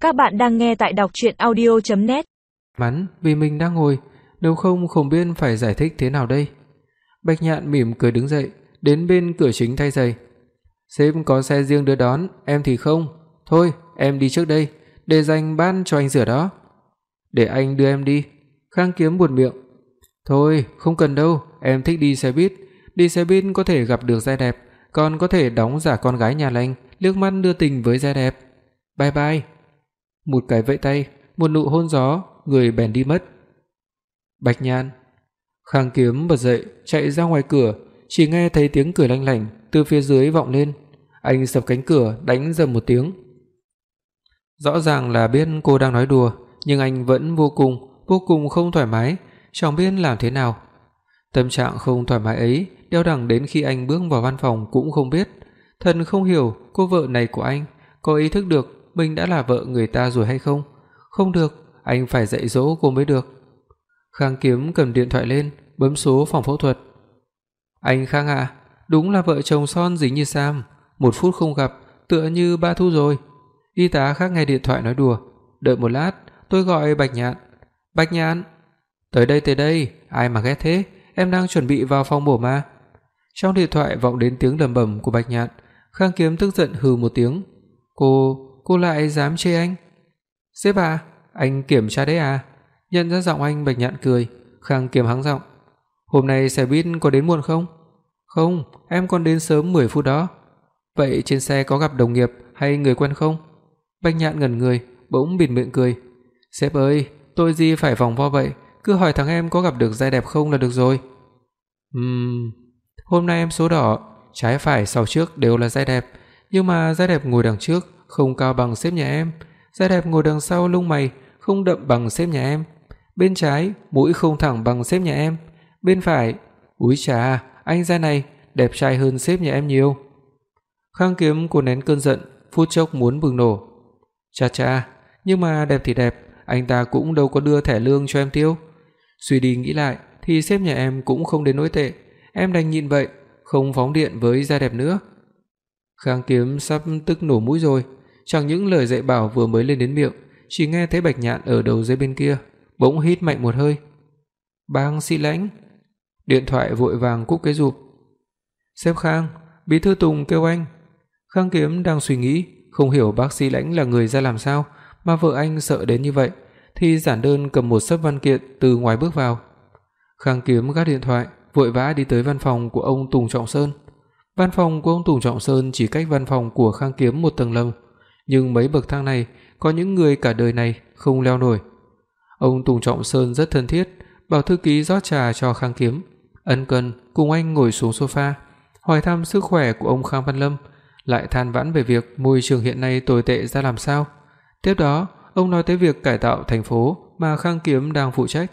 Các bạn đang nghe tại đọc truyện audio.net. Mắn vì mình đang ngồi, nếu không biết phải giải thích thế nào đây. Bạch Nhạn mỉm cười đứng dậy, đến bên cửa chính thay giày. Sếp có xe riêng đưa đón, em thì không. Thôi, em đi trước đây, để dành bát cho anh rửa đó. Để anh đưa em đi. Khang Kiếm buột miệng. Thôi, không cần đâu, em thích đi xe buýt. Đi xe buýt có thể gặp được giai đẹp, còn có thể đóng giả con gái nhà lành, liếc mắt đưa tình với giai đẹp. Bye bye. Một cái vẫy tay, một nụ hôn gió, người bèn đi mất. Bạch Nhạn. Khang Kiếm bật dậy, chạy ra ngoài cửa, chỉ nghe thấy tiếng cười lanh lảnh từ phía dưới vọng lên. Anh sập cánh cửa, đánh rầm một tiếng. Rõ ràng là biết cô đang nói đùa, nhưng anh vẫn vô cùng không thoải mái, chẳng biết làm thế nào. Tâm trạng không thoải mái ấy đeo đẳng đến khi anh bước vào văn phòng cũng không biết. Thần không hiểu cô vợ này của anh có ý thức được mình đã là vợ người ta rồi hay không. Không được, anh phải dạy dỗ cô mới được. Khang Kiếm cầm điện thoại lên, bấm số phòng phẫu thuật. Anh Khang ạ, đúng là vợ chồng son dính như Sam, 1 phút không gặp, tựa như ba thu rồi. Y tá khác nghe điện thoại nói đùa. Đợi một lát, tôi gọi Bạch Nhạn. Bạch Nhạn, tới đây, ai mà ghét thế, em đang chuẩn bị vào phòng mổ mà. Trong điện thoại vọng đến tiếng lẩm bẩm của Bạch Nhạn. Khang Kiếm tức giận hừ một tiếng. Cô lại dám chê anh? Sếp à, anh kiểm tra đấy à? Nhận ra giọng anh, Bạch Nhạn cười. Khang Kiếm hắng giọng. Hôm nay xe buýt có đến muộn không? Không, em còn đến sớm 10 phút đó. Vậy trên xe có gặp đồng nghiệp hay người quen không? Bạch Nhạn ngẩn người, bỗng bịt miệng cười. Sếp ơi, tôi gì phải vòng vo vậy, cứ hỏi thằng em có gặp được giai đẹp không là được rồi. Hôm nay em số đỏ, trái phải sau trước đều là giai đẹp, nhưng mà giai đẹp ngồi đằng trước không cao bằng sếp nhà em, giai đẹp ngồi đằng sau lông mày không đậm bằng sếp nhà em, bên trái mũi không thẳng bằng sếp nhà em, bên phải, úi chà, anh giai này đẹp trai hơn sếp nhà em nhiều. Khang Kiếm cố nén cơn giận, phút chốc muốn bùng nổ. Cha, nhưng mà đẹp thì đẹp, anh ta cũng đâu có đưa thẻ lương cho em tiêu. Suy đi nghĩ lại thì sếp nhà em cũng không đến nỗi tệ, em đành nhịn vậy, không phóng điện với giai đẹp nữa. Khang Kiếm sắp tức nổ mũi rồi, chẳng những lời dạy bảo vừa mới lên đến miệng, chỉ nghe thấy Bạch Nhạn ở đầu dây bên kia bỗng hít mạnh một hơi. Bác sĩ Lãnh. Điện thoại vội vàng cúp cái rụp. Sếp Khang, bí thư Tùng kêu anh. Khang Kiếm đang suy nghĩ, không hiểu bác sĩ Lãnh là người ra làm sao mà vợ anh sợ đến như vậy, thì giản đơn cầm một xấp văn kiện từ ngoài bước vào. Khang Kiếm gác điện thoại, vội vã đi tới văn phòng của ông Tùng Trọng Sơn. Văn phòng của ông Tùng Trọng Sơn chỉ cách văn phòng của Khang Kiếm 1 tầng lầu, nhưng mấy bậc thang này có những người cả đời này không leo nổi. Ông Tùng Trọng Sơn rất thân thiết, bảo thư ký rót trà cho Khang Kiếm, ân cần cùng anh ngồi xuống sofa, hỏi thăm sức khỏe của ông Khang Văn Lâm, lại than vãn về việc môi trường hiện nay tồi tệ ra làm sao. Tiếp đó, ông nói tới việc cải tạo thành phố mà Khang Kiếm đang phụ trách.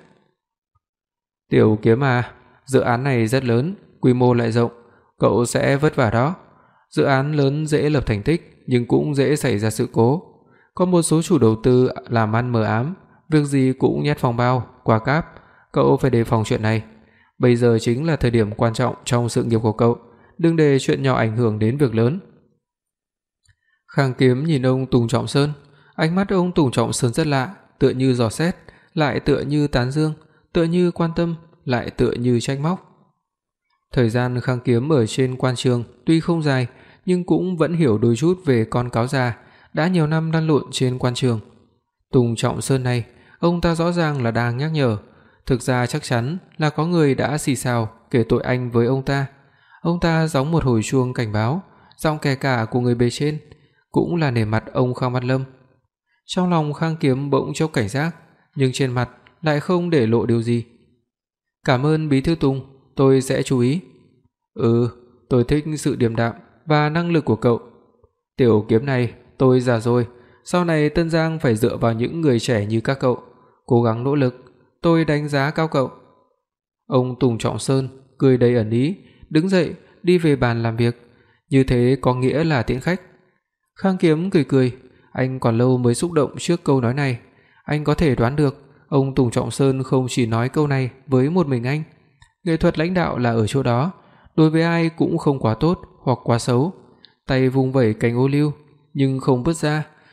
Tiểu Kiếm à, dự án này rất lớn, quy mô lại rộng, cậu sẽ vất vả đó. Dự án lớn dễ lập thành tích nhưng cũng dễ xảy ra sự cố. Có một số chủ đầu tư làm ăn mờ ám, việc gì cũng nhét phòng bao, qua cáp, cậu phải đề phòng chuyện này. Bây giờ chính là thời điểm quan trọng trong sự nghiệp của cậu, đừng để chuyện nhỏ ảnh hưởng đến việc lớn. Khang Kiếm nhìn ông Tùng Trọng Sơn, ánh mắt ông Tùng Trọng Sơn rất lạ, tựa như dò xét, lại tựa như tán dương, tựa như quan tâm, lại tựa như trách móc. Thời gian Khang Kiếm ở trên quan trường tuy không dài, nhưng cũng vẫn hiểu đôi chút về con cáo già, đã nhiều năm lăn lộn trên quan trường. Tùng Trọng Sơn này, ông ta rõ ràng là đang nhắc nhở, thực ra chắc chắn là có người đã xì xào kể tội anh với ông ta. Ông ta gióng một hồi chuông cảnh báo, giọng kè cả của người bề trên, cũng là nể mặt ông Khang Văn Lâm. Trong lòng Khang Kiếm bỗng chốc cảnh giác, nhưng trên mặt lại không để lộ điều gì. Cảm ơn bí thư Tùng, tôi sẽ chú ý. Tôi thích sự điềm đạm và năng lực của cậu. Tiểu Kiếm này, tôi già rồi, sau này Tân Giang phải dựa vào những người trẻ như các cậu, cố gắng nỗ lực, tôi đánh giá cao cậu. Ông Tùng Trọng Sơn cười đầy ẩn ý, đứng dậy đi về bàn làm việc, như thế có nghĩa là tiễn khách. Khang Kiếm cười, anh còn lâu mới xúc động trước câu nói này. Anh có thể đoán được, ông Tùng Trọng Sơn không chỉ nói câu này với một mình anh. Nghệ thuật lãnh đạo là ở chỗ đó, đối với ai cũng không quá tốt hoặc quá xấu. Tay vung vẩy cành ô liu, nhưng không bứt ra,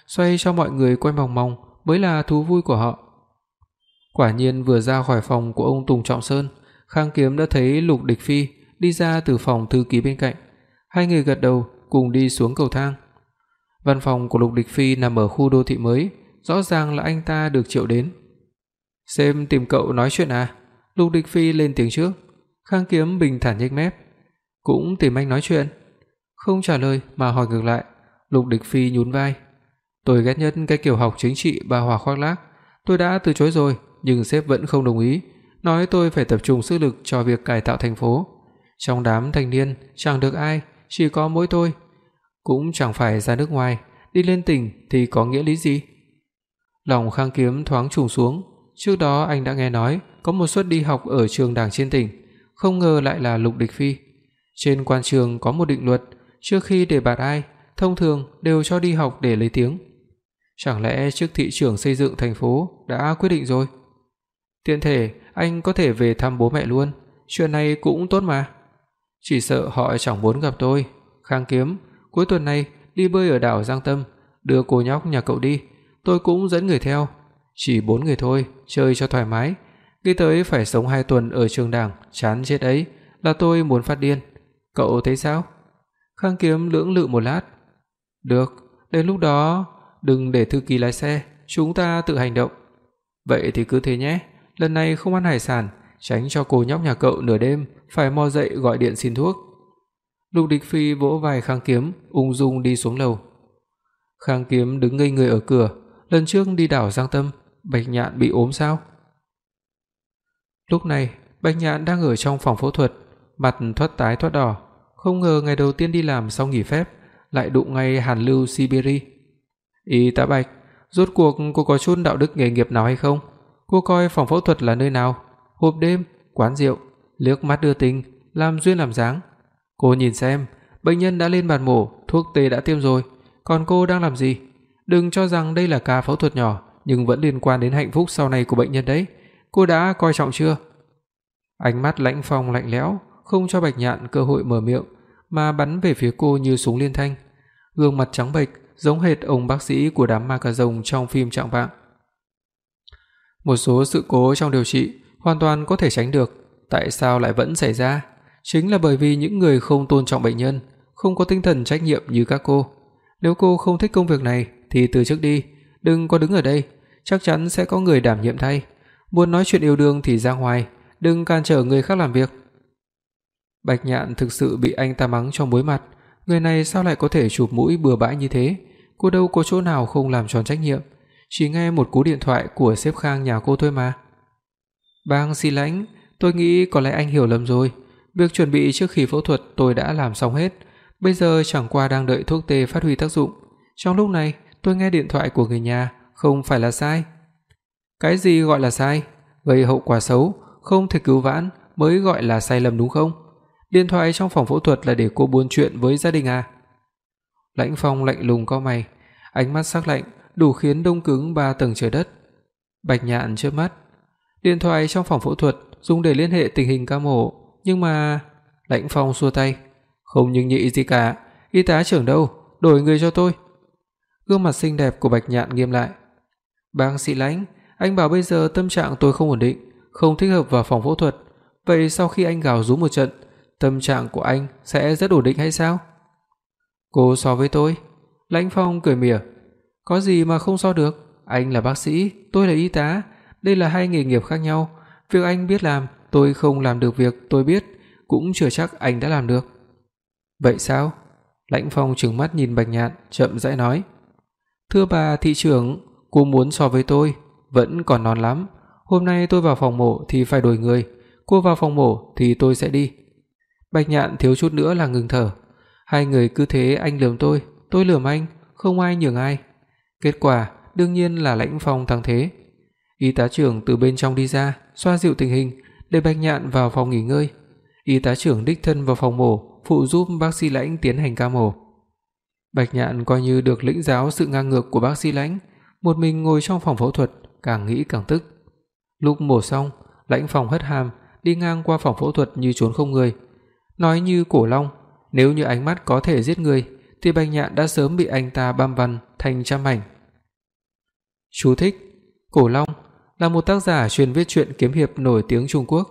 xoay cho mọi người quay vòng vòng mới là thú vui của họ. Quả nhiên vừa ra khỏi phòng của ông Tùng Trọng Sơn, Khang Kiếm đã thấy Lục Địch Phi đi ra từ phòng thư ký bên cạnh. Hai người gật đầu cùng đi xuống cầu thang. Văn phòng của Lục Địch Phi nằm ở khu đô thị mới, rõ ràng là anh ta được triệu đến. "Xem tìm cậu nói chuyện à?" Lục Địch Phi lên tiếng trước. Khang Kiếm bình thản nhếch mép. "Cũng tìm anh nói chuyện." Không trả lời mà hỏi ngược lại. Lục Địch Phi nhún vai. "Tôi ghét nhất cái kiểu học chính trị ba hoa khoác lác. Tôi đã từ chối rồi, nhưng sếp vẫn không đồng ý, nói tôi phải tập trung sức lực cho việc cải tạo thành phố. Trong đám thanh niên chẳng được ai, chỉ có mỗi tôi. Cũng chẳng phải ra nước ngoài, đi lên tỉnh thì có nghĩa lý gì?" Lòng Khang Kiếm thoáng trùng xuống, trước đó anh đã nghe nói có một suất đi học ở trường Đảng trên tỉnh, không ngờ lại là Lục Địch Phi. Trên quan trường có một định luật, trước khi đề bạt ai, thông thường đều cho đi học để lấy tiếng. Chẳng lẽ chức thị trưởng xây dựng thành phố đã quyết định rồi? Tiện thể anh có thể về thăm bố mẹ luôn, chuyện này cũng tốt mà. Chỉ sợ họ chẳng muốn gặp tôi. Khang Kiếm, cuối tuần này đi bơi ở đảo Giang Tâm, đưa cô nhóc nhà cậu đi, tôi cũng dẫn người theo. Chỉ 4 người thôi, chơi cho thoải mái. Nghĩ tới phải sống 2 tuần ở trường Đảng, chán chết ấy, là tôi muốn phát điên. Cậu thấy sao? Khang Kiếm lưỡng lự một lát. Được, đến lúc đó đừng để thư ký lái xe, chúng ta tự hành động. Vậy thì cứ thế nhé, lần này không ăn hải sản, tránh cho cô nhóc nhà cậu nửa đêm phải mò dậy gọi điện xin thuốc. Lục Địch Phi vỗ vai Khang Kiếm, ung dung đi xuống lầu. Khang Kiếm đứng ngây người ở cửa, lần trước đi đảo Giang Tâm, Bạch Nhạn bị ốm sao? Lúc này, Bạch Nhạn đang ở trong phòng phẫu thuật, mặt thoát tái thoát đỏ, không ngờ ngày đầu tiên đi làm sau nghỉ phép lại đụng ngay hàn lưu Siberia. "Y tá Bạch, rốt cuộc cô có chút đạo đức nghề nghiệp nào hay không? Cô coi phòng phẫu thuật là nơi nào? Hộp đêm, quán rượu, liếc mắt đưa tình, làm duyên làm dáng. Cô nhìn xem, bệnh nhân đã lên bàn mổ, thuốc tê đã tiêm rồi, còn cô đang làm gì? Đừng cho rằng đây là ca phẫu thuật nhỏ, nhưng vẫn liên quan đến hạnh phúc sau này của bệnh nhân đấy. Cô đã coi trọng chưa?" Ánh mắt Lãnh Phong lạnh lẽo, không cho Bạch Nhạn cơ hội mở miệng, mà bắn về phía cô như súng liên thanh. Gương mặt trắng bệch, giống hệt ông bác sĩ của đám ma cà rồng trong phim Trạng Vạng. Một số sự cố trong điều trị hoàn toàn có thể tránh được, tại sao lại vẫn xảy ra? Chính là bởi vì những người không tôn trọng bệnh nhân, không có tinh thần trách nhiệm như các cô. Nếu cô không thích công việc này thì từ chức đi, đừng có đứng ở đây, chắc chắn sẽ có người đảm nhiệm thay. Muốn nói chuyện yêu đương thì ra ngoài, đừng cản trở người khác làm việc. Bạch Nhạn thực sự bị anh ta mắng cho muối mặt, người này sao lại có thể chụp mũi bừa bãi như thế? Cô đâu có chỗ nào không làm tròn trách nhiệm, chỉ nghe một cú điện thoại của sếp Khang nhà cô thôi mà. "Bang Sĩ Lãnh, tôi nghĩ có lẽ anh hiểu lầm rồi. Việc chuẩn bị trước khi phẫu thuật tôi đã làm xong hết, bây giờ chẳng qua đang đợi thuốc tê phát huy tác dụng. Trong lúc này, tôi nghe điện thoại của người nhà, không phải là sai." "Cái gì gọi là sai? Gây hậu quả xấu, không thể cứu vãn mới gọi là sai lầm đúng không? Điện thoại trong phòng phẫu thuật là để cô buôn chuyện với gia đình à?" Lãnh Phong lạnh lùng cau mày, ánh mắt sắc lạnh đủ khiến đông cứng 3 tầng trời đất. Bạch Nhạn chớp mắt. "Điện thoại trong phòng phẫu thuật dùng để liên hệ tình hình ca mổ, nhưng mà..." Lãnh Phong xua tay. "Không nhưng nhị gì cả, y tá trưởng đâu, đổi người cho tôi." Gương mặt xinh đẹp của Bạch Nhạn nghiêm lại. "Bác sĩ Lãnh, anh bảo bây giờ tâm trạng tôi không ổn định, không thích hợp vào phòng phẫu thuật, vậy sau khi anh gào rú một trận, tâm trạng của anh sẽ rất ổn định hay sao?" "Cô so với tôi." Lãnh Phong cười mỉa. "Có gì mà không so được, anh là bác sĩ, tôi là y tá, đây là hai nghề nghiệp khác nhau, việc anh biết làm, tôi không làm được việc tôi biết, cũng chưa chắc anh đã làm được." "Vậy sao?" Lãnh Phong trừng mắt nhìn Bạch Nhạn, chậm rãi nói. "Thưa bà thị trưởng, cô muốn so với tôi, vẫn còn non lắm. Hôm nay tôi vào phòng mổ thì phải đổi người, cô vào phòng mổ thì tôi sẽ đi." Bạch Nhạn thiếu chút nữa là ngừng thở. Hai người cứ thế anh lườm tôi lườm anh, không ai nhường ai. Kết quả đương nhiên là Lãnh Phong thắng thế. Y tá trưởng từ bên trong đi ra, xoa dịu tình hình, để Bạch Nhạn vào phòng nghỉ ngơi. Y tá trưởng đích thân vào phòng mổ, phụ giúp bác sĩ Lãnh tiến hành ca mổ. Bạch Nhạn coi như được lĩnh giáo sự ngang ngược của bác sĩ Lãnh, một mình ngồi trong phòng phẫu thuật, càng nghĩ càng tức. Lúc mổ xong, Lãnh Phong hất hàm, đi ngang qua phòng phẫu thuật như trốn không người. Nói như Cổ Long, nếu như ánh mắt có thể giết người thì Bạch Nhạn đã sớm bị anh ta băm vằn thành trăm mảnh. Chú thích: Cổ Long là một tác giả chuyên viết truyện kiếm hiệp nổi tiếng Trung Quốc.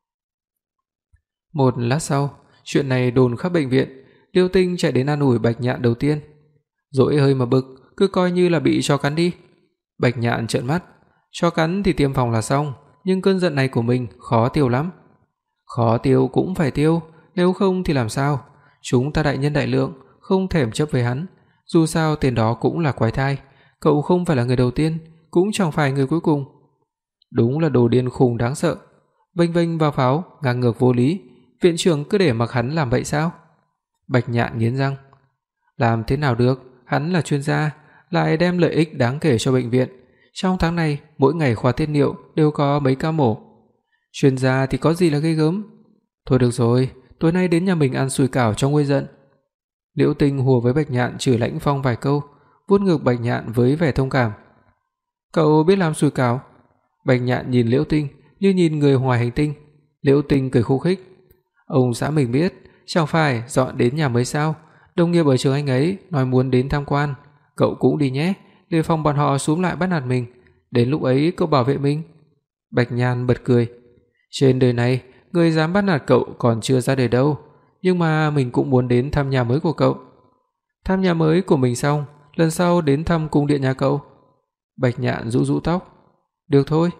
Một lát sau, chuyện này đồn khắp bệnh viện, Liêu Tinh chạy đến an ủi Bạch Nhạn đầu tiên. Dỗi hơi mà bực, cứ coi như là bị chó cắn đi. Bạch Nhạn trợn mắt, chó cắn thì tiêm phòng là xong, nhưng cơn giận này của mình khó tiêu lắm. Khó tiêu cũng phải tiêu, nếu không thì làm sao? Chúng ta đại nhân đại lượng, không thèm chấp với hắn, dù sao tên đó cũng là quái thai, cậu không phải là người đầu tiên, cũng chẳng phải người cuối cùng. Đúng là đồ điên khùng đáng sợ, vênh vênh vào pháo, ngang ngược vô lý, viện trưởng cứ để mặc hắn làm vậy sao? Bạch Nhạn nghiến răng, làm thế nào được, hắn là chuyên gia, lại đem lợi ích đáng kể cho bệnh viện. Trong tháng này, mỗi ngày khoa tiết niệu đều có mấy ca mổ. Chuyên gia thì có gì là ghê gớm. Thôi được rồi, tối nay đến nhà mình ăn sủi cảo cho nguôi giận. Liễu Tinh hùa với Bạch Nhạn chửi Lãnh Phong vài câu, vuốt ngực Bạch Nhạn với vẻ thông cảm. Cậu biết làm sủi cảo? Bạch Nhạn nhìn Liễu Tinh như nhìn người ngoài hành tinh. Liễu Tinh cười khúc khích. Ông xã mình biết, chẳng phải dọn đến nhà mới sao? Đồng nghiệp ở trường anh ấy nói muốn đến tham quan, cậu cũng đi nhé, để phòng bọn họ xúm lại bắt nạt mình, đến lúc ấy cậu bảo vệ mình. Bạch Nhạn bật cười. Trên đời này, người dám bắt nạt cậu còn chưa ra đời đâu, nhưng mà mình cũng muốn đến thăm nhà mới của cậu. Thăm nhà mới của mình xong, lần sau đến thăm cung điện nhà cậu. Bạch Nhạn rũ rũ tóc. Được thôi.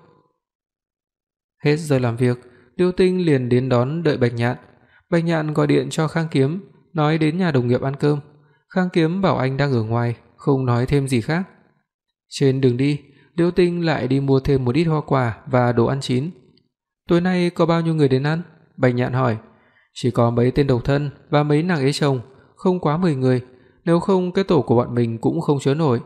Hết giờ làm việc, Liêu Tinh liền đến đón đợi Bạch Nhạn. Bạch Nhạn gọi điện cho Khang Kiếm, nói đến nhà đồng nghiệp ăn cơm. Khang Kiếm bảo anh đang ở ngoài, không nói thêm gì khác. Trên đường đi, Liêu Tinh lại đi mua thêm một ít hoa quả và đồ ăn chín. Tối nay có bao nhiêu người đến ăn? Bạch Nhạn hỏi. Chỉ có mấy tên độc thân và mấy nàng ế chồng, không quá 10 người, nếu không cái tổ của bọn mình cũng không chứa nổi.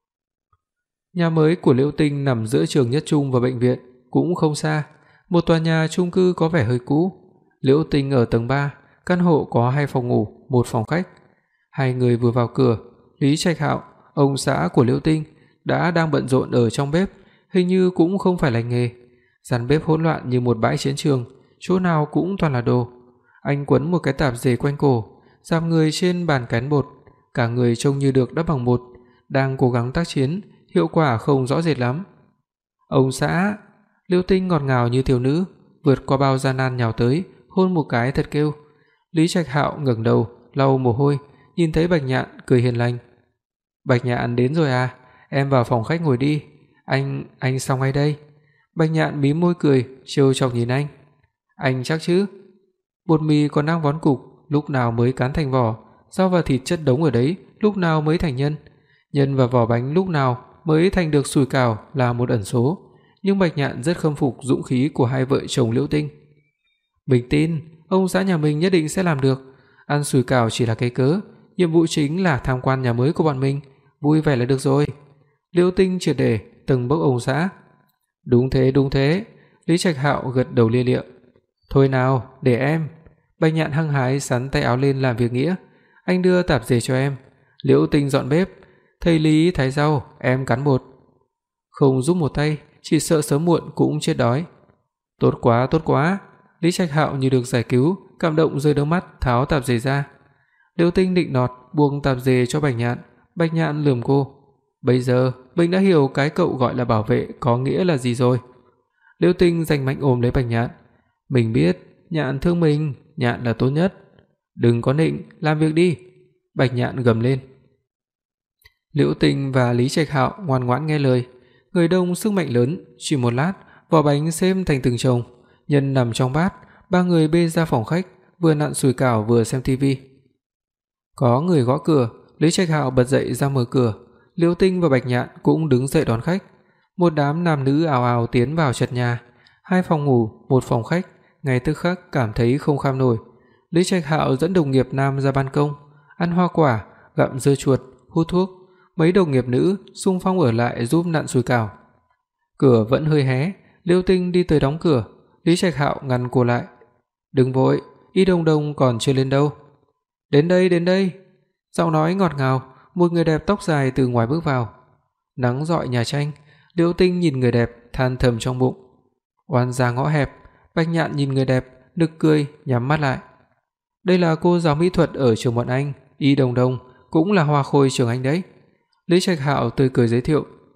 Nhà mới của Liễu Tinh nằm giữa trường Nhất Trung và bệnh viện, cũng không xa, một tòa nhà chung cư có vẻ hơi cũ. Liễu Tinh ở tầng 3, căn hộ có 2 phòng ngủ, 1 phòng khách. Hai người vừa vào cửa, Lý Trạch Hạo, ông xã của Liễu Tinh, đang bận rộn ở trong bếp, hình như cũng không phải lành nghề. Gian bếp hỗn loạn như một bãi chiến trường, chỗ nào cũng toàn là đồ. Anh quấn một cái tạp dề quanh cổ, giam người trên bàn cán bột, cả người trông như được đắp bằng bột, đang cố gắng tác chiến, hiệu quả không rõ rệt lắm. Ông xã, Liễu Tinh ngọt ngào như thiếu nữ, vượt qua bao gian nan nhào tới, hôn một cái thật kêu. Lý Trạch Hạo ngẩng đầu, lau mồ hôi, nhìn thấy Bạch Nhạn cười hiền lành. Bạch Nhạn đến rồi à, em vào phòng khách ngồi đi, anh xong ngay đây. Bạch Nhạn mím môi cười, trêu chọc nhìn anh. Anh chắc chứ? Bột mì còn đang vón cục, lúc nào mới cán thành vỏ, rau và thịt chất đống ở đấy, lúc nào mới thành nhân. Nhân và vỏ bánh lúc nào mới thành được sủi cảo là một ẩn số, nhưng Bạch Nhạn rất khâm phục dũng khí của hai vợ chồng Liễu Tinh. Mình tin, ông xã nhà mình nhất định sẽ làm được, ăn sủi cảo chỉ là cái cớ, nhiệm vụ chính là tham quan nhà mới của bọn mình, vui vẻ là được rồi. Liễu Tinh triệt để từng bốc ông xã. Đúng thế, Lý Trạch Hạo gật đầu lia lịa. Thôi nào, để em. Bạch Nhạn hăng hái xắn tay áo lên làm việc nghĩa. Anh đưa tạp dề cho em. Liễu Tinh dọn bếp, thầy Lý thái rau, em cán bột. Không giúp một tay, chỉ sợ sớm muộn cũng chết đói. Tốt quá. Lý Trạch Hạo như được giải cứu, cảm động rơi nước mắt tháo tạp dề ra. Liễu Tinh định nọt buông tạp dề cho Bạch Nhạn. Bạch Nhạn lườm cô. Bây giờ mình đã hiểu cái cậu gọi là bảo vệ có nghĩa là gì rồi. Liễu Tinh giành mạnh ôm lấy Bạch Nhạn. Mình biết, Nhạn thương mình, Nhạn là tốt nhất. Đừng có nịnh, làm việc đi. Bạch Nhạn gầm lên. Liễu Tinh và Lý Trạch Hạo ngoan ngoãn nghe lời. Người đông sức mạnh lớn, chỉ một lát, vỏ bánh xếp thành từng chồng, nhân nằm trong bát, ba người bê ra phòng khách, vừa nặn sủi cảo vừa xem tivi. Có người gõ cửa, Lý Trạch Hạo bật dậy ra mở cửa. Liễu Tinh và Bạch Nhạn cũng đứng dậy đón khách. Một đám nam nữ ào ào tiến vào trật nhà. 2 phòng ngủ, 1 phòng khách, ngay tức khắc cảm thấy không kham nổi. Lý Trạch Hạo dẫn đồng nghiệp nam ra ban công, ăn hoa quả, gặm dưa chuột, hút thuốc. Mấy đồng nghiệp nữ xung phong ở lại giúp nặn sủi cảo. Cửa vẫn hơi hé, Liễu Tinh đi tới đóng cửa, Lý Trạch Hạo ngăn cô lại. "Đừng vội, Y Đồng Đồng còn chưa lên đâu." Đến đây." Giọng nói ngọt ngào, một người đẹp tóc dài từ ngoài bước vào. Nắng rọi nhà tranh, Liễu Tinh nhìn người đẹp than thầm trong bụng. Oan gia ngõ hẹp, Bạch Nhạn nhìn người đẹp, nực cười nhắm mắt lại. Đây là cô giáo mỹ thuật ở trường bọn anh, Y Đồng Đồng, cũng là hoa khôi trường anh đấy. Lý Trạch Hạo tươi cười giới thiệu.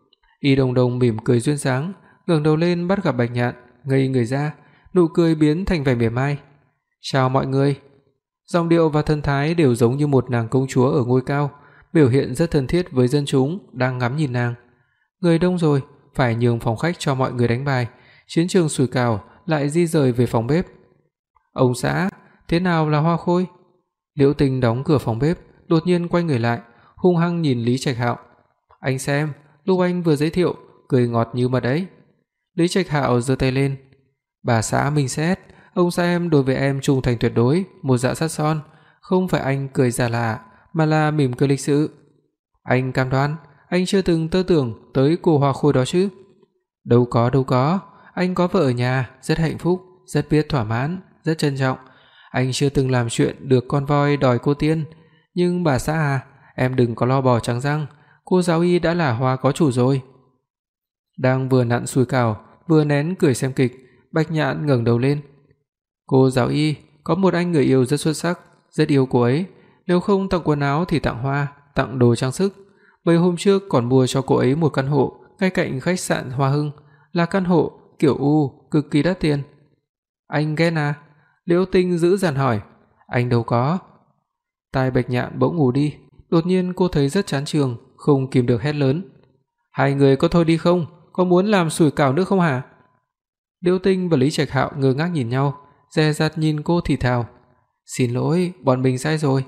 Y Đồng Đồng mỉm cười duyên dáng, ngẩng đầu lên bắt gặp Bạch Nhạn, ngây người ra, nụ cười biến thành vẻ mỉa mai. "Chào mọi người." Giọng điệu và thân thái đều giống như một nàng công chúa ở ngôi cao, biểu hiện rất thân thiết với dân chúng đang ngắm nhìn nàng. Người đông rồi, phải nhường phòng khách cho mọi người đánh bài, chiến trường sủi cảo lại di rời về phòng bếp. "Ông xã, thế nào là hoa khôi?" Liễu Tình đóng cửa phòng bếp, đột nhiên quay người lại, hung hăng nhìn Lý Trạch Hạo. "Anh xem, lúc anh vừa giới thiệu, cười ngọt như mật ấy." Lý Trạch Hạo giơ tay lên. "Bà xã mình xét, ông xã em đối với em trung thành tuyệt đối, một dạ sắt son, không phải anh cười giả lạ, mà là mỉm cười lịch sự. Anh cam đoan, anh chưa từng tơ tưởng tới cô hoa khôi đó chứ?" Đâu có, anh có vợ ở nhà, rất hạnh phúc, rất biết thỏa mãn, rất trân trọng. Anh chưa từng làm chuyện được con voi đòi cô tiên, nhưng bà xã à, em đừng có lo bò trắng răng, cô giáo y đã là hoa có chủ rồi." Đang vừa nặn sủi cảo, vừa nén cười xem kịch, Bạch Nhạn ngẩng đầu lên. "Cô giáo y, có một anh người yêu rất xuất sắc, rất yêu cô ấy, nếu không tặng quần áo thì tặng hoa, tặng đồ trang sức. Mấy hôm trước còn mua cho cô ấy một căn hộ ngay cạnh khách sạn Hoa Hưng, là căn hộ kiểu U, cực kỳ đắt tiền." "Anh ghen à?" Liễu Tinh giữ dằn hỏi. "Anh đâu có." Tai Bạch Nhạn bỗng ngủ đi, đột nhiên cô thấy rất chán trường, không kìm được hét lớn. "Hai người có thôi đi không? Có muốn làm sủi cảo nữa không hả?" Liễu Tinh và Lý Trạch Hạo ngơ ngác nhìn nhau, dè dặt nhìn cô thì thào. "Xin lỗi, bọn mình sai rồi."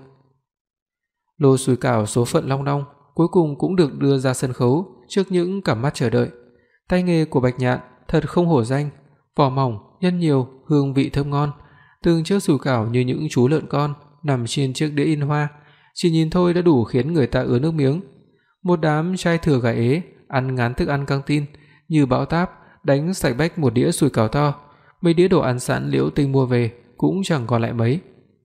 Lô sủi cảo số phận long đong cuối cùng cũng được đưa ra sân khấu trước những cặp mắt chờ đợi. Tay nghề của Bạch Nhạn thật không hổ danh, vỏ mỏng, nhân nhiều, hương vị thơm ngon, từng chiếc sủi cảo như những chú lợn con nằm trên chiếc đĩa in hoa, chỉ nhìn thôi đã đủ khiến người ta ứa nước miếng. Một đám trai thừa gái ế ăn ngán thức ăn căng tin, như bão táp đánh sạch bách một đĩa sủi cảo to, mấy đĩa đồ ăn sẵn Liễu Tinh mua về cũng chẳng còn lại mấy.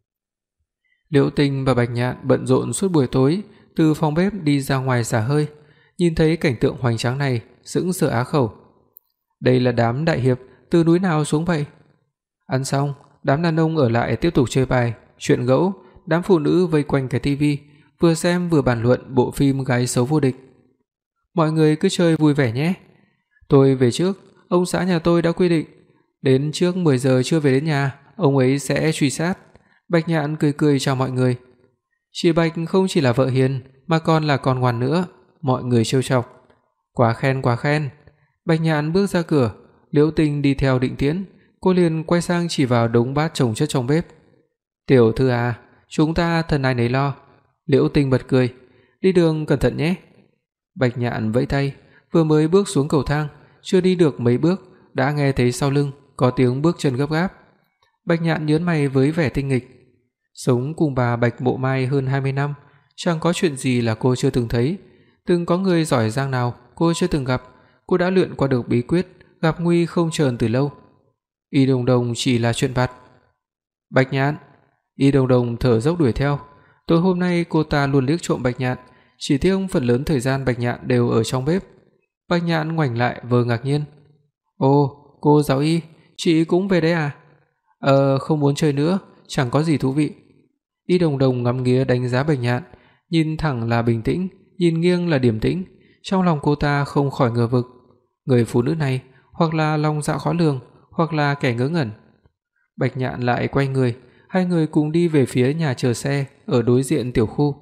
Liễu Tinh và Bạch Nhạn bận rộn suốt buổi tối, từ phòng bếp đi ra ngoài xả hơi, nhìn thấy cảnh tượng hoành tráng này, sững sờ á khẩu. Đây là đám đại hiệp từ núi nào xuống vậy? Ăn xong, đám đàn ông ở lại tiếp tục chơi bài, chuyện gẫu, đám phụ nữ vây quanh cái tivi, vừa xem vừa bàn luận bộ phim Gái xấu vô địch. "Mọi người cứ chơi vui vẻ nhé. Tôi về trước, ông xã nhà tôi đã quy định, đến trước 10 giờ chưa về đến nhà, ông ấy sẽ truy sát." Bạch Nhạn cười cười chào mọi người. Chị Bạch không chỉ là vợ hiền mà còn là con ngoan nữa, mọi người trêu chọc. Quá khen. Bạch Nhạn bước ra cửa, Liễu Tinh đi theo định tiễn, cô liền quay sang chỉ vào đống bát chồng chất trong bếp. "Tiểu thư à, chúng ta thân ai nấy lo." Liễu Tinh bật cười, "Đi đường cẩn thận nhé." Bạch Nhạn vẫy tay, vừa mới bước xuống cầu thang, chưa đi được mấy bước đã nghe thấy sau lưng có tiếng bước chân gấp gáp. Bạch Nhạn nhướng mày với vẻ tinh nghịch. Sống cùng bà Bạch Mộ Mai hơn 20 năm, chẳng có chuyện gì là cô chưa từng thấy, từng có người giỏi giang nào cô chưa từng gặp, cô đã luyện qua được bí quyết gặp nguy không trờn từ lâu. Y Đồng Đồng chỉ là chuyện vặt. "Bạch Nhạn." Y Đồng Đồng thở dốc đuổi theo. Tối hôm nay cô ta luôn liếc trộm Bạch Nhạn, chỉ tiếc phần lớn thời gian Bạch Nhạn đều ở trong bếp. Bạch Nhạn ngoảnh lại vừa ngạc nhiên. "Ồ, cô giáo Y, chị cũng về đấy à?" Không muốn chơi nữa, chẳng có gì thú vị." Y Đồng Đồng ngắm nghía đánh giá Bạch Nhạn, nhìn thẳng là bình tĩnh, nhìn nghiêng là điềm tĩnh, trong lòng cô ta không khỏi ngờ vực, người phụ nữ này hoặc là lòng dạ khó lường, hoặc là kẻ ngớ ngẩn. Bạch Nhạn lại quay người, hai người cùng đi về phía nhà chờ xe ở đối diện tiểu khu.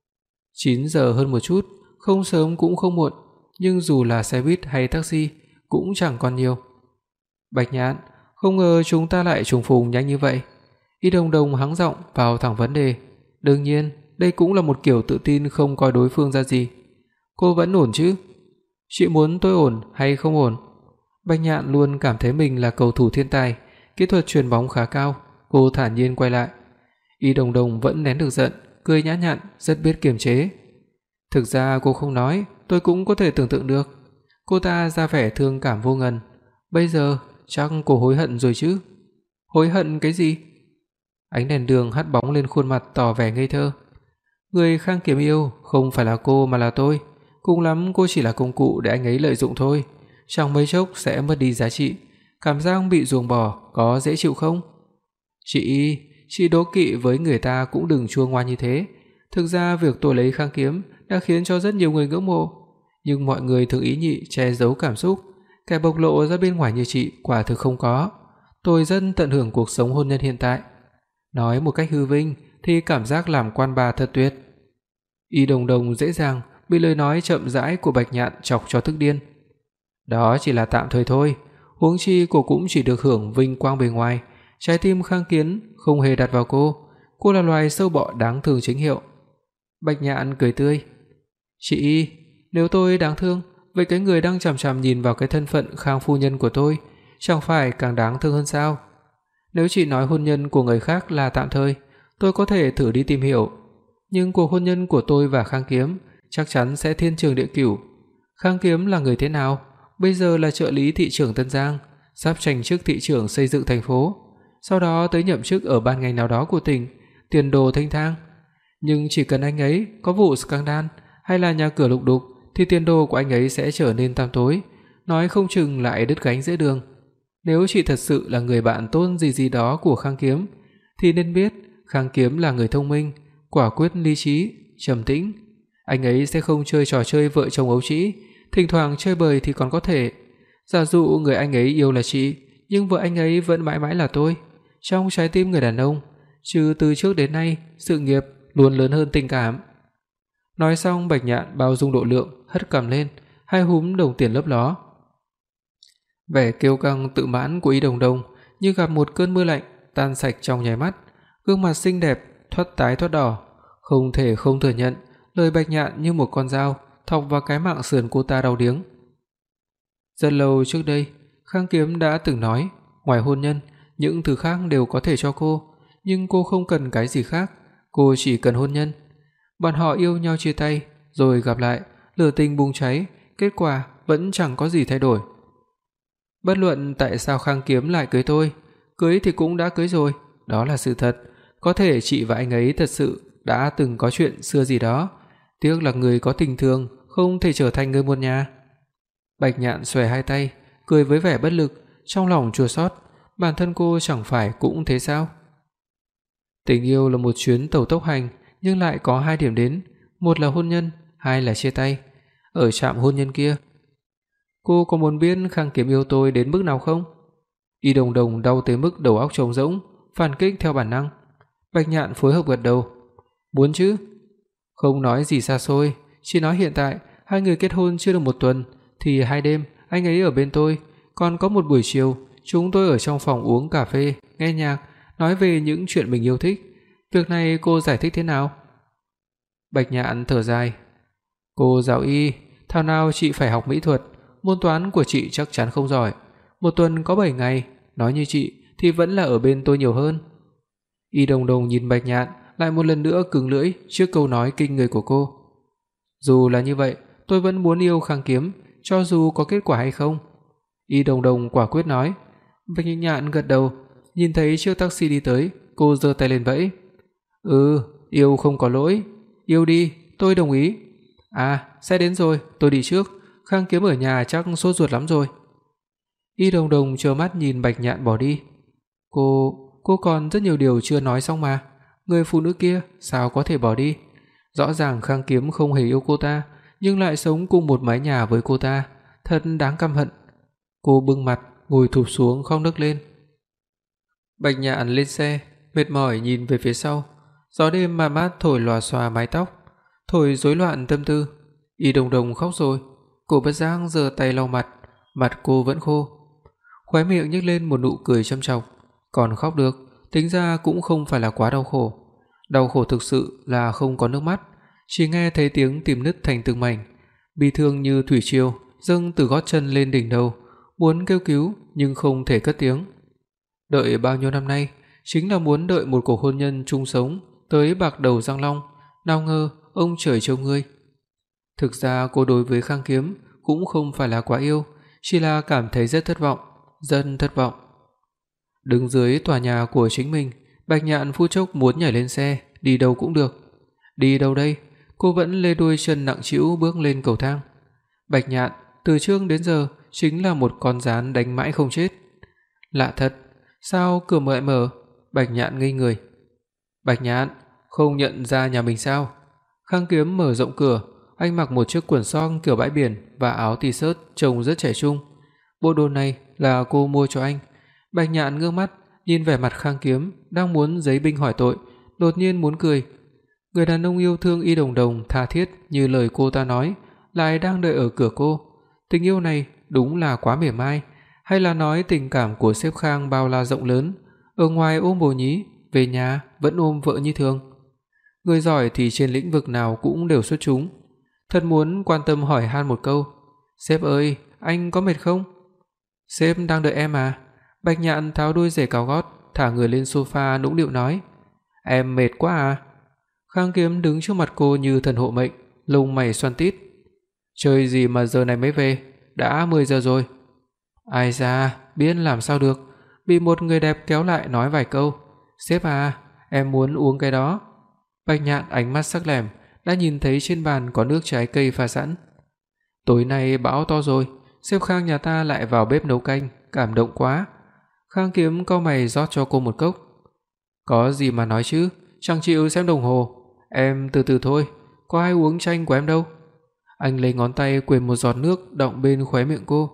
9 giờ hơn một chút, không sớm cũng không muộn, nhưng dù là xe buýt hay taxi cũng chẳng còn nhiều. "Bạch Nhạn, không ngờ chúng ta lại trùng phùng nhanh như vậy." Y Đồng Đồng hắng giọng vào thẳng vấn đề. Đương nhiên, đây cũng là một kiểu tự tin không coi đối phương ra gì. "Cô vẫn ổn chứ?" "Chị muốn tôi ổn hay không ổn?" Bạch Nhạn luôn cảm thấy mình là cầu thủ thiên tài, kỹ thuật chuyền bóng khá cao, cô thản nhiên quay lại. Y Đồng Đồng vẫn nén được giận, cười nhã nhặn, rất biết kiềm chế. "Thực ra cô không nói, tôi cũng có thể tưởng tượng được." Cô ta ra vẻ thương cảm vô ngần. "Bây giờ chắc cô hối hận rồi chứ?" "Hối hận cái gì?" Ánh đèn đường hắt bóng lên khuôn mặt tỏ vẻ ngây thơ. "Người Khang Kiếm yêu không phải là cô mà là tôi, cùng lắm cô chỉ là công cụ để anh ấy lợi dụng thôi, chẳng mấy chốc sẽ mất đi giá trị, cảm giác bị ruồng bỏ có dễ chịu không?" Chị đố kỵ với người ta cũng đừng chua ngoa như thế, thực ra việc tôi lấy Khang Kiếm đã khiến cho rất nhiều người ngưỡng mộ. nhưng mọi người thường ý nhị che giấu cảm xúc, kẻ bộc lộ ra bên ngoài như chị quả thực không có. Tôi rất tận hưởng cuộc sống hôn nhân hiện tại. Nói một cách hư vinh thì cảm giác làm quan bà thật tuyệt. Y Đồng Đồng dễ dàng bị lời nói chậm rãi của Bạch Nhạn chọc cho tức điên. Đó chỉ là tạm thời thôi, huống chi cô cũng chỉ được hưởng vinh quang bề ngoài, trái tim Khang Kiến không hề đặt vào cô là loài sâu bọ đáng thương chính hiệu. Bạch Nhạn cười tươi. Chị Y, nếu tôi đáng thương, vậy cái người đang chằm chằm nhìn vào cái thân phận Khang phu nhân của tôi, chẳng phải càng đáng thương hơn sao? Nếu chị nói hôn nhân của người khác là tạm thời, tôi có thể thử đi tìm hiểu, nhưng cuộc hôn nhân của tôi và Khang Kiếm chắc chắn sẽ thiên trường địa cửu. Khang Kiếm là người thế nào? Bây giờ là trợ lý thị trưởng Tân Giang, sắp tranh chức thị trưởng xây dựng thành phố, sau đó tới nhậm chức ở ban ngành nào đó của tỉnh, tiền đồ thanh thang. Nhưng chỉ cần anh ấy có vụ scandal hay là nhà cửa lục đục thì tiền đồ của anh ấy sẽ trở nên tăm tối, nói không chừng lại đứt gánh giữa đường. Nếu chị thật sự là người bạn tốt gì đó của Khang Kiếm thì nên biết Khang Kiếm là người thông minh, quả quyết, lý trí, trầm tĩnh. Anh ấy sẽ không chơi trò chơi vợ chồng ấu trĩ, thỉnh thoảng chơi bời thì còn có thể. Giả dụ người anh ấy yêu là chị, nhưng vợ anh ấy vẫn mãi mãi là tôi. Trong trái tim người đàn ông, chứ từ trước đến nay, sự nghiệp luôn lớn hơn tình cảm. Nói xong, Bạch Nhạn bao dung độ lượng, hất cằm lên, hai húm đồng tiền lấp ló. Vẻ kiêu căng tự mãn của Y Đồng Đồng như gặp một cơn mưa lạnh, tan sạch trong nháy mắt, gương mặt xinh đẹp thoát tái thoát đỏ, không thể không thừa nhận, lời Bạch Nhạn như một con dao thọc vào cái mạng sườn cô ta đau điếng. Rất lâu trước đây, Khang Kiếm đã từng nói, ngoài hôn nhân, những thứ khác đều có thể cho cô, nhưng cô không cần cái gì khác, cô chỉ cần hôn nhân. Bọn họ yêu nhau chia tay, rồi gặp lại, lửa tình bùng cháy, kết quả vẫn chẳng có gì thay đổi. Bất luận tại sao Khang Kiếm lại cưới tôi, cưới thì cũng đã cưới rồi, đó là sự thật. Có thể chị và anh ấy thật sự đã từng có chuyện xưa gì đó, tiếc là người có tình thương không thể trở thành người một nhà. Bạch Nhạn xòe hai tay, cười với vẻ bất lực, trong lòng chua xót, bản thân cô chẳng phải cũng thế sao? Tình yêu là một chuyến tàu tốc hành, nhưng lại có hai điểm đến, một là hôn nhân, hai là chia tay. Ở trạm hôn nhân kia, cô có muốn biết Khang Kiếm yêu tôi đến mức nào không? Y Đồng Đồng đau tới mức đầu óc trống rỗng, phản kích theo bản năng. Bạch Nhạn phối hợp gật đầu. Muốn chứ? Không nói gì xa xôi, chỉ nói hiện tại hai người kết hôn chưa được một tuần thì hai đêm anh ấy ở bên tôi, còn có một buổi chiều chúng tôi ở trong phòng uống cà phê, nghe nhạc, nói về những chuyện mình yêu thích. Việc này cô giải thích thế nào? Bạch Nhạn thở dài. Cô giáo Y, thảo nào chị phải học mỹ thuật, môn toán của chị chắc chắn không giỏi. Một tuần có 7 ngày, nói như chị thì vẫn là ở bên tôi nhiều hơn. Y Đồng Đồng nhìn Bạch Nhạn, lại một lần nữa cứng lưỡi trước câu nói kinh người của cô. Dù là như vậy, tôi vẫn muốn yêu Khang Kiếm, cho dù có kết quả hay không. Y Đồng Đồng quả quyết nói. Bạch Nhạn gật đầu, nhìn thấy chiếc taxi đi tới, cô giơ tay lên vẫy. Yêu không có lỗi, yêu đi, tôi đồng ý. À, xe đến rồi, tôi đi trước, Khang Kiếm ở nhà chắc sốt ruột lắm rồi. Y Đồng Đồng trơ mắt nhìn Bạch Nhạn bỏ đi. Cô còn rất nhiều điều chưa nói xong mà. Người phụ nữ kia sao có thể bỏ đi? Rõ ràng Khang Kiếm không hề yêu cô ta, nhưng lại sống cùng một mái nhà với cô ta, thật đáng căm hận. Cô bưng mặt, ngồi thụp xuống khóc nức lên. Bạch Nhạn lên xe, mệt mỏi nhìn về phía sau. Gió đêm mát mát thổi lòa xòa mái tóc, thổi rối loạn tâm tư. Y Đồng Đồng khóc rồi, cô bất giác giơ tay lau mặt cô vẫn khô. Khóe miệng nhếch lên một nụ cười châm chọc, còn khóc được, tính ra cũng không phải là quá đau khổ. Đau khổ thực sự là không có nước mắt, chỉ nghe thấy tiếng tim nứt thành từng mảnh, bi thương như thủy triều dâng từ gót chân lên đỉnh đầu, muốn kêu cứu nhưng không thể cất tiếng. Đợi bao nhiêu năm nay, chính là muốn đợi một cuộc hôn nhân chung sống tới bạc đầu răng long, nào ngờ ông trời trêu ngươi. Thực ra cô đối với Khang Kiếm cũng không phải là quá yêu, chỉ là cảm thấy rất thất vọng, rất thất vọng. Đứng dưới tòa nhà của chính mình, Bạch Nhạn phút chốc muốn nhảy lên xe, đi đâu cũng được. Đi đâu đây? Cô vẫn lê đôi chân nặng trĩu bước lên cầu thang. Bạch Nhạn từ trước đến giờ chính là một con gián đánh mãi không chết. Lạ thật, sao cửa lại mở? Bạch Nhạn ngây người. Bạch Nhạn, không nhận ra nhà mình sao? Khang Kiếm mở rộng cửa, Anh mặc một chiếc quần song kiểu bãi biển và áo t-shirt trông rất trẻ trung. Bộ đồ này là cô mua cho anh. Bạch Nhạn ngước mắt, nhìn vẻ mặt Khang Kiếm đang muốn giấy binh hỏi tội, đột nhiên muốn cười. Người đàn ông yêu thương Y Đồng Đồng tha thiết như lời cô ta nói, lại đang đợi ở cửa cô. Tình yêu này đúng là quá mỉa mai, hay là nói tình cảm của sếp Khang bao la rộng lớn, ở ngoài ôm bồ nhí, về nhà vẫn ôm vợ như thường. Người giỏi thì trên lĩnh vực nào cũng đều xuất chúng. Thật muốn quan tâm hỏi han một câu, "Sếp ơi, anh có mệt không?" "Sếp đang đợi em à?" Bạch Nhạn tháo đôi giày cao gót, thả người lên sofa nũng nịu nói, "Em mệt quá à?" Khang Kiếm đứng trước mặt cô như thần hộ mệnh, lông mày xoăn tít. "Chơi gì mà giờ này mới về, đã 10 giờ rồi." Ai da, biết làm sao được, bị một người đẹp kéo lại nói vài câu. "Sếp à, em muốn uống cái đó." Bạch Nhạn ánh mắt sắc lẻm, đã nhìn thấy trên bàn có nước trái cây pha sẵn. "Tối nay bão to rồi, sếp Khang nhà ta lại vào bếp nấu canh, cảm động quá." Khang Kiếm cau mày rót cho cô một cốc. "Có gì mà nói chứ, chẳng chịu xem đồng hồ. Em từ từ thôi, có ai uống chanh của em đâu." Anh lấy ngón tay quệt một giọt nước đọng bên khóe miệng cô.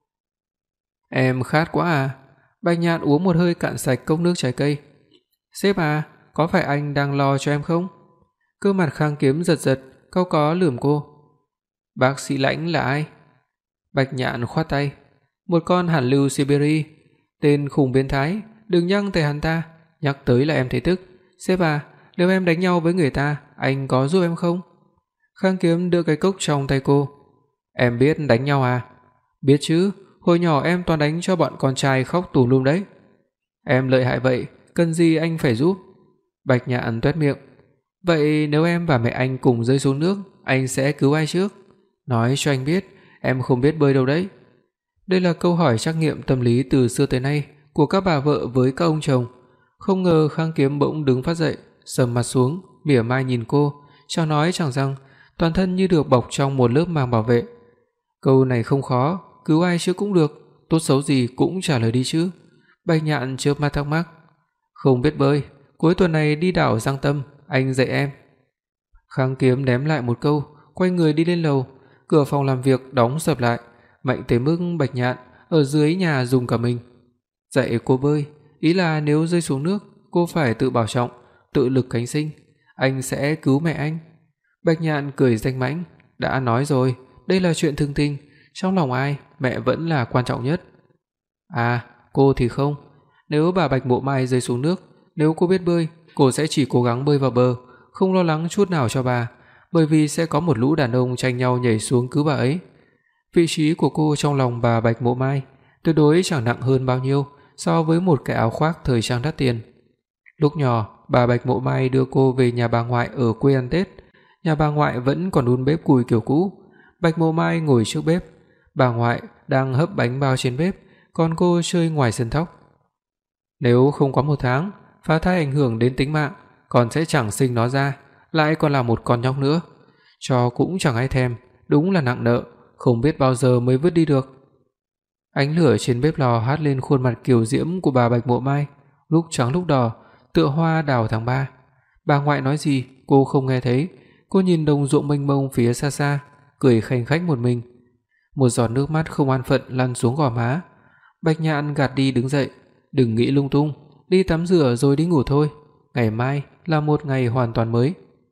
"Em khát quá à?" Bạch Nhạn uống một hơi cạn sạch cốc nước trái cây. "Sếp à, có phải anh đang lo cho em không?" Cơ mặt Khang Kiếm giật giật, cau có lườm cô. "Bác sĩ Lãnh là ai?" Bạch Nhạn khoát tay. "Một con hàn lưu Siberia, tên khủng biến thái, đừng nhắc tới hắn ta, nhắc tới là em thấy tức. Sếp à, nếu em đánh nhau với người ta, anh có giúp em không?" Khang Kiếm đưa cái cốc trong tay cô. "Em biết đánh nhau à?" "Biết chứ, hồi nhỏ em toàn đánh cho bọn con trai khóc tùm lum đấy." "Em lợi hại vậy, cần gì anh phải giúp?" Bạch Nhạn toét miệng. "Vậy nếu em và mẹ anh cùng rơi xuống nước, anh sẽ cứu ai trước? Nói cho anh biết, em không biết bơi đâu đấy." Đây là câu hỏi trắc nghiệm tâm lý từ xưa tới nay của các bà vợ với các ông chồng. Không ngờ Khang Kiếm bỗng đứng phát dậy, sầm mặt xuống, mỉa mai nhìn cô, chẳng nói chẳng rằng, toàn thân như được bọc trong một lớp màng bảo vệ. Câu này không khó, cứu ai trước cũng được, tốt xấu gì cũng trả lời đi chứ. Bạch Nhạn chớp mắt thắc mắc. "Không biết bơi, cuối tuần này đi đảo Giang Tâm, anh dạy em." Khang Kiếm ném lại một câu, quay người đi lên lầu, cửa phòng làm việc đóng sập lại, mạnh tới mức Bạch Nhạn ở dưới nhà run cả mình. Dạy cô bơi, ý là nếu rơi xuống nước, cô phải tự bảo trọng, tự lực cánh sinh, anh sẽ cứu mẹ anh. Bạch Nhạn cười danh mãnh, đã nói rồi, đây là chuyện thường tình, trong lòng ai, mẹ vẫn là quan trọng nhất. À, cô thì không, nếu bà Bạch Mộ Mai rơi xuống nước, nếu cô biết bơi, cô sẽ chỉ cố gắng bơi vào bờ, không lo lắng chút nào cho bà, bởi vì sẽ có một lũ đàn ông tranh nhau nhảy xuống cứu bà ấy. Vị trí của cô trong lòng bà Bạch Mộ Mai tuyệt đối chẳng nặng hơn bao nhiêu so với một cái áo khoác thời trang đắt tiền. Lúc nhỏ, bà Bạch Mộ Mai đưa cô về nhà bà ngoại ở quê ăn Tết. Nhà bà ngoại vẫn còn đun bếp củi kiểu cũ. Bạch Mộ Mai ngồi trước bếp, bà ngoại đang hấp bánh bao trên bếp, còn cô chơi ngoài sân thóc. Nếu không quá 1 tháng, phá thai ảnh hưởng đến tính mạng, con sẽ chẳng sinh nó ra, lại còn là một con nhóc nữa. Cho cũng chẳng ai thèm, đúng là nặng nợ, không biết bao giờ mới vứt đi được. Ánh lửa trên bếp lò hắt lên khuôn mặt kiều diễm của bà Bạch Mộ Mai, lúc trắng lúc đỏ, tựa hoa đào tháng 3. Bà ngoại nói gì, cô không nghe thấy. Cô nhìn đồng ruộng mênh mông phía xa xa, cười khanh khách một mình. Một giọt nước mắt không an phận lăn xuống gò má. Bạch Nhạn gạt đi đứng dậy, đừng nghĩ lung tung, đi tắm rửa rồi đi ngủ thôi. Ngày mai là một ngày hoàn toàn mới.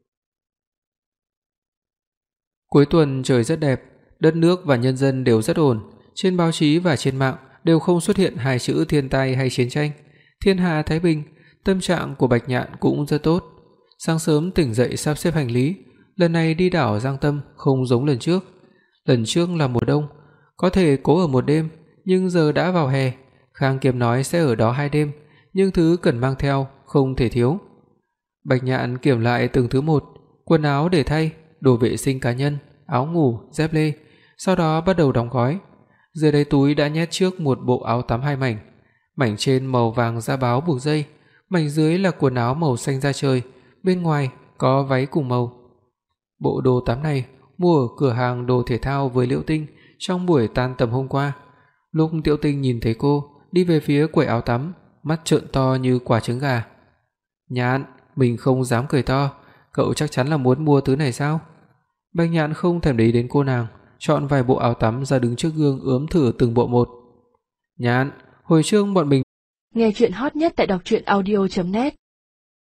Cuối tuần trời rất đẹp, đất nước và nhân dân đều rất ổn, trên báo chí và trên mạng đều không xuất hiện hai chữ thiên tai hay chiến tranh, thiên hạ thái bình. Tâm trạng của Bạch Nhạn cũng rất tốt. Sáng sớm tỉnh dậy sắp xếp hành lý, lần này đi đảo Giang Tâm không giống lần trước. Lần trước là mùa đông, có thể cố ở một đêm, nhưng giờ đã vào hè, Khang Kiếm nói sẽ ở đó 2 đêm, nhưng thứ cần mang theo không thể thiếu. Bạch Nhạn kiểm lại từng thứ một, quần áo để thay, đồ vệ sinh cá nhân, áo ngủ, dép lê, sau đó bắt đầu đóng gói. Dưới đáy túi đã nhét trước một bộ áo tắm 2 mảnh, mảnh trên màu vàng da báo buộc dây, mảnh dưới là quần áo màu xanh da trời, bên ngoài có váy cùng màu. Bộ đồ tắm này mua ở cửa hàng đồ thể thao với Liễu Tinh trong buổi tan tầm hôm qua. Lúc Liễu Tinh nhìn thấy cô đi về phía quầy áo tắm, mắt trợn to như quả trứng gà. "Nhạn, mình không dám cười to, cậu chắc chắn là muốn mua thứ này sao?" Bạch Nhạn không thèm để ý đến cô nàng, chọn vài bộ áo tắm ra đứng trước gương ướm thử từng bộ một. "Nhạn, hồi trước bọn mình..." Nghe truyện hot nhất tại đọc truyện audio net